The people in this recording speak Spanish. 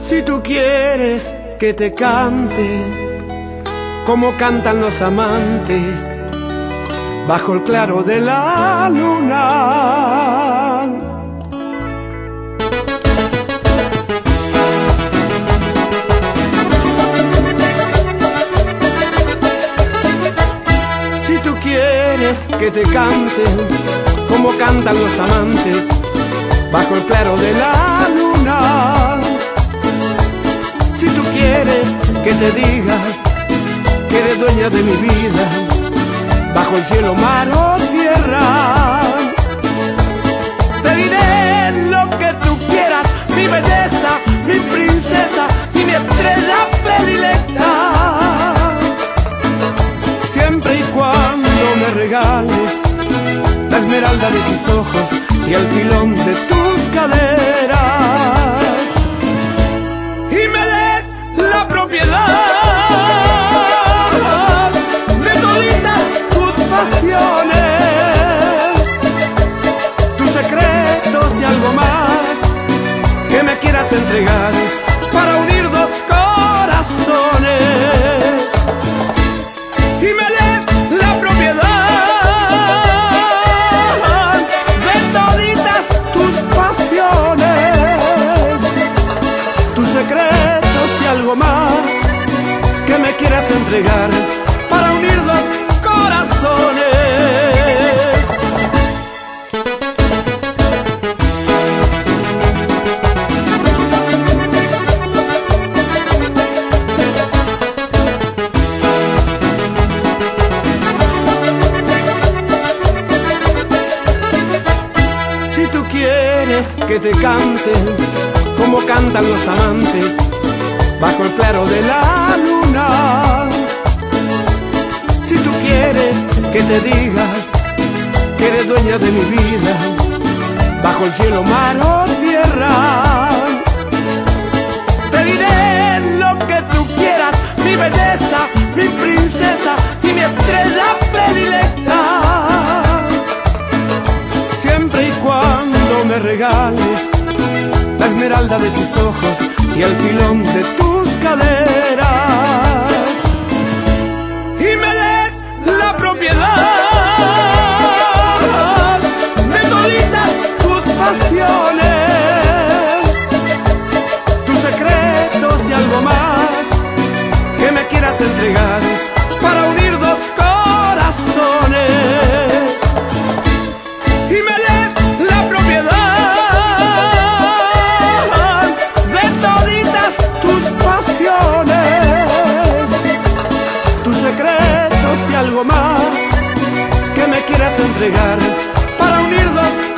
Si tú quieres que te cante como cantan los amantes bajo el claro de la luna. Si tú quieres que te cante como cantan los amantes bajo el claro de la luna. Si tú quieres que te diga que eres dueña de mi vida, bajo el cielo, mar o tierra, te diré lo que tú quieras, mi belleza, mi princesa y mi estrella predilecta. Siempre y cuando me regales la esmeralda de tus ojos y el pilón de tus caderas, y me des la propiedad de toditas tus pasiones, tus secretos y algo más que me quieras entregar para unir dos corazones, y me des la propiedad de toditas tus pasiones, tus secretos y algo más que me quieras entregar para unir dos corazones. Si tú quieres que te cante como cantan los amantes bajo el claro de la luna. Si tú quieres que te diga que eres dueña de mi vida, bajo el cielo, mar o tierra, te diré lo que tú quieras, mi belleza, mi princesa y mi estrella predilecta. Siempre y cuando me regales la esmeralda de tus ojos y el pilón de tus caderas, y me des la propiedad de toditas tus pasiones, tus secretos y algo más que me quieras entregar para unir dos corazones, y me des la propiedad de toditas tus pasiones, tus secretos y algo más que me quieras entregar para unir dos